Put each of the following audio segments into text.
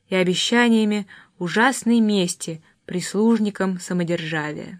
и обещаниями ужасной мести прислужникам самодержавия.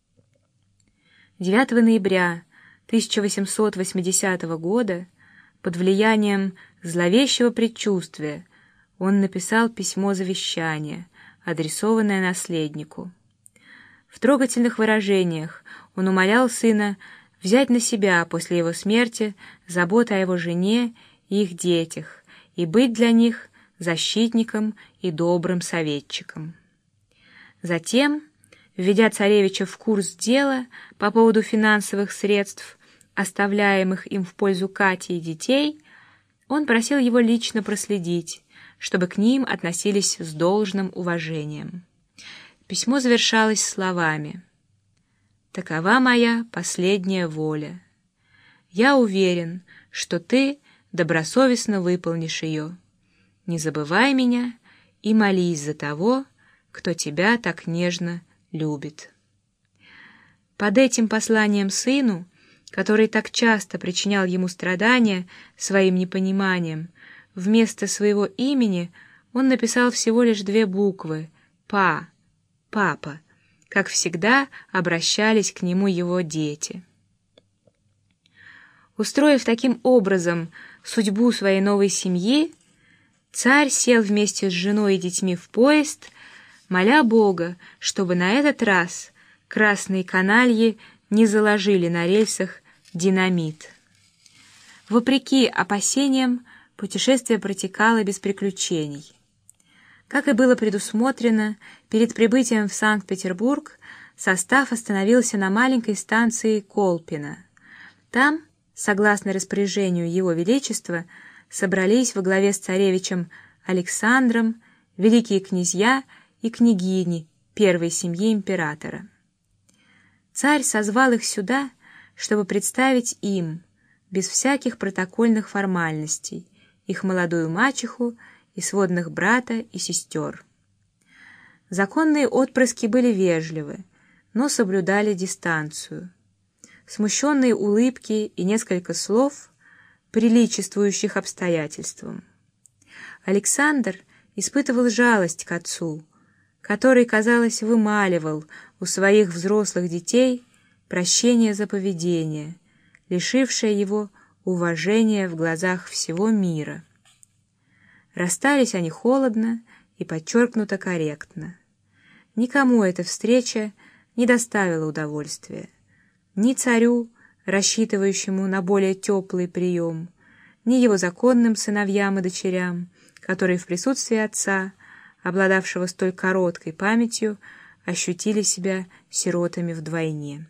9 ноября 1880 года под влиянием зловещего предчувствия он написал письмо завещания, адресованное наследнику. В трогательных выражениях он умолял сына взять на себя после его смерти заботу о его жене и их детях и быть для них защитником и добрым советчиком. Затем, введя царевича в курс дела по поводу финансовых средств, оставляемых им в пользу Кати и детей, он просил его лично проследить, чтобы к ним относились с должным уважением. Письмо завершалось словами: «Такова моя последняя воля. Я уверен, что ты добросовестно выполнишь ее. Не забывай меня и молись за того, кто тебя так нежно любит». Под этим посланием сыну, который так часто причинял ему страдания своим непониманием, вместо своего имени он написал всего лишь 2 буквы «Па», «Папа», как всегда обращались к нему его дети. Устроив таким образом судьбу своей новой семьи, царь сел вместе с женой и детьми в поезд, моля Бога, чтобы на этот раз красные канальи не заложили на рельсах динамит. Вопреки опасениям, путешествие протекало без приключений. Как и было предусмотрено, перед прибытием в Санкт-Петербург состав остановился на маленькой станции Колпино. Там, согласно распоряжению Его Величества, собрались во главе с царевичем Александром великие князья и княгини первой семьи императора. Царь созвал их сюда, чтобы представить им, без всяких протокольных формальностей, их молодую мачеху и сводных брата и сестер. Законные отпрыски были вежливы, но соблюдали дистанцию. Смущенные улыбки и несколько слов, приличествующих обстоятельствам. Александр испытывал жалость к отцу, который, казалось, вымаливал у своих взрослых детей прощение за поведение, лишившее его уважения в глазах всего мира. Расстались они холодно и подчеркнуто корректно. Никому эта встреча не доставила удовольствия. Ни царю, рассчитывающему на более теплый прием, ни его законным сыновьям и дочерям, которые в присутствии отца, обладавшего столь короткой памятью, ощутили себя сиротами вдвойне.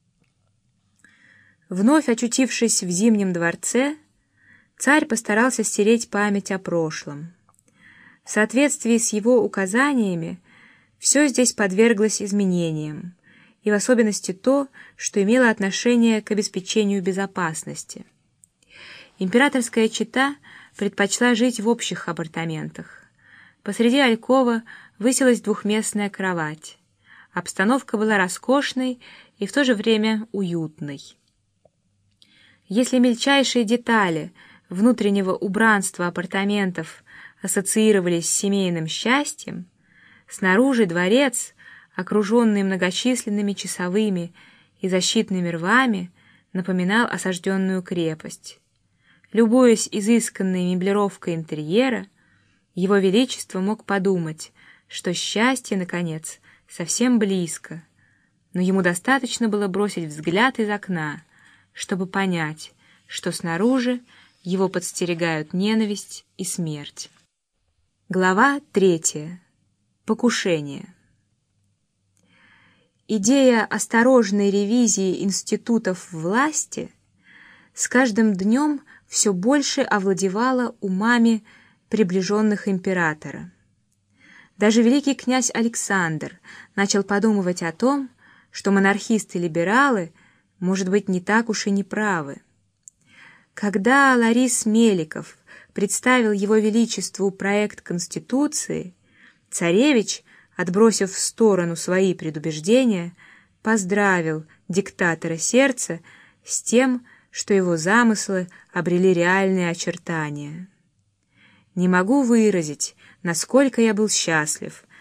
Вновь очутившись в Зимнем дворце, царь постарался стереть память о прошлом. В соответствии с его указаниями все здесь подверглось изменениям, и в особенности то, что имело отношение к обеспечению безопасности. Императорская чета предпочла жить в общих апартаментах. Посреди алькова высилась двухместная кровать. Обстановка была роскошной и в то же время уютной. Если мельчайшие детали внутреннего убранства апартаментов ассоциировались с семейным счастьем, снаружи дворец, окруженный многочисленными часовыми и защитными рвами, напоминал осажденную крепость. Любуясь изысканной меблировкой интерьера, Его Величество мог подумать, что счастье, наконец, совсем близко, но ему достаточно было бросить взгляд из окна, чтобы понять, что снаружи его подстерегают ненависть и смерть. Глава 3. Покушение. Идея осторожной ревизии институтов власти с каждым днем все больше овладевала умами приближенных императора. Даже великий князь Александр начал подумывать о том, что монархисты-либералы, может быть, не так уж и не правы. Когда Ларис Меликов представил Его Величеству проект Конституции, царевич, отбросив в сторону свои предубеждения, поздравил диктатора сердца с тем, что его замыслы обрели реальные очертания. Не могу выразить насколько я был счастлив,